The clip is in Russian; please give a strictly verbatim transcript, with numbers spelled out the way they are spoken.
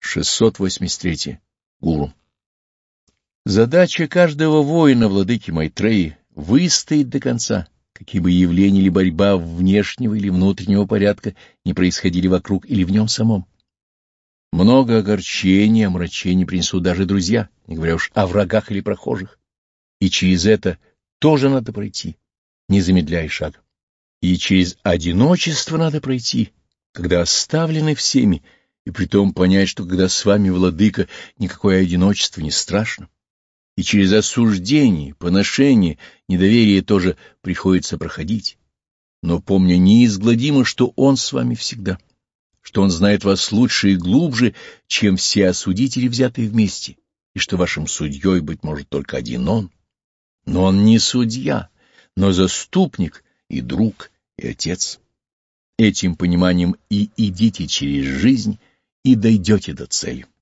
шестьсот восемьдесят три. Гуру. Задача каждого воина, владыки Майтреи, выстоять до конца, какие бы явления или борьба внешнего или внутреннего порядка не происходили вокруг или в нем самом. Много огорчения, омрачений принесут даже друзья, не говоря уж о врагах или прохожих. И через это тоже надо пройти, не замедляя шага. И через одиночество надо пройти, когда оставлены всеми, и притом понять, что когда с вами владыка, никакое одиночество не страшно. И через осуждение, поношение, недоверие тоже приходится проходить. Но помня неизгладимо, что он с вами всегда, что он знает вас лучше и глубже, чем все осудители, взятые вместе, и что вашим судьей, быть может, только один он. Но он не судья, но заступник и друг, и отец. Этим пониманием и идите через жизнь, и дойдете до цели.